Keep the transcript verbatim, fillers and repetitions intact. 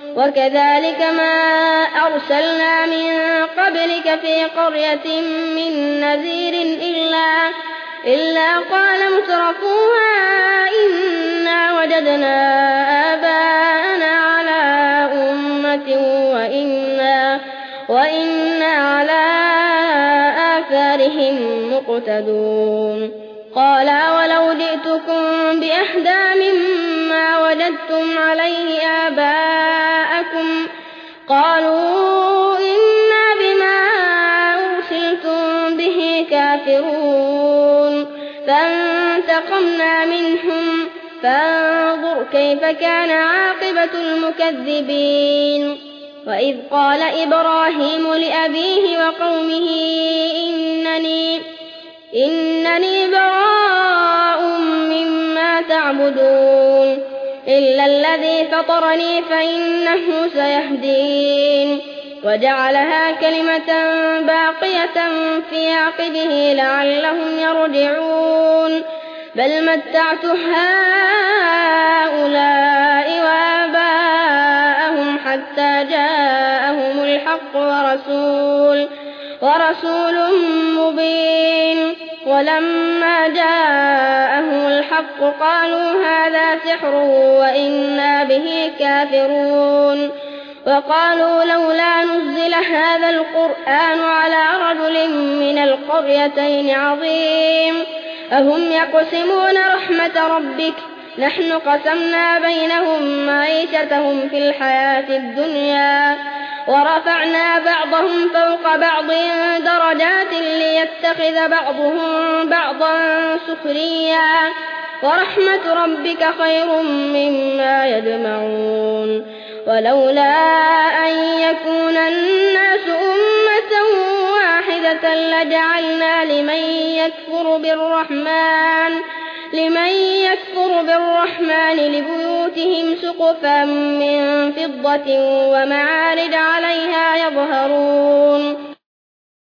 وكذلك ما أرسلنا من قبلك في قرية من نذير إلا, إلا قال مترفوها إنا وجدنا آباءنا على أمة وإنا, وإنا على آثارهم مقتدون. قال ولو جئتكم بأهدى مما وجدتم عليه آباءكم قالوا إنا بما أرسلتم به كافرون. فانتقمنا منهم فانظر كيف كان عاقبة المكذبين. وإذ قال إبراهيم لأبيه وقومه إنني, إنني براء مما تعبدون إلا الذي فطرني فإنه سيهدين. وجعلها كلمة باقية في عقبه لعلهم يرجعون. بل متعت هؤلاء وآباءهم حتى جاءهم الحق ورسول, ورسول مبين. ولما جاءهم الحق قالوا هذا سحر وإنا به كافرون. وقالوا لولا نزل هذا القرآن على رجل من القريتين عظيم. أهم يقسمون رحمة ربك نحن قسمنا بينهم معيشتهم في الحياة الدنيا ورفعنا بعضهم فوق بعض درجات ليتخذ بعضهم بعضا سخريا ورحمة ربك خير مما يجمعون. ولولا أن يكون الناس أمة واحدة لجعلنا لمن يكفر بالرحمن لمن يكفر بالرحمن لبيوتهم سقفا من فضة ومعارج عليها يظهرون.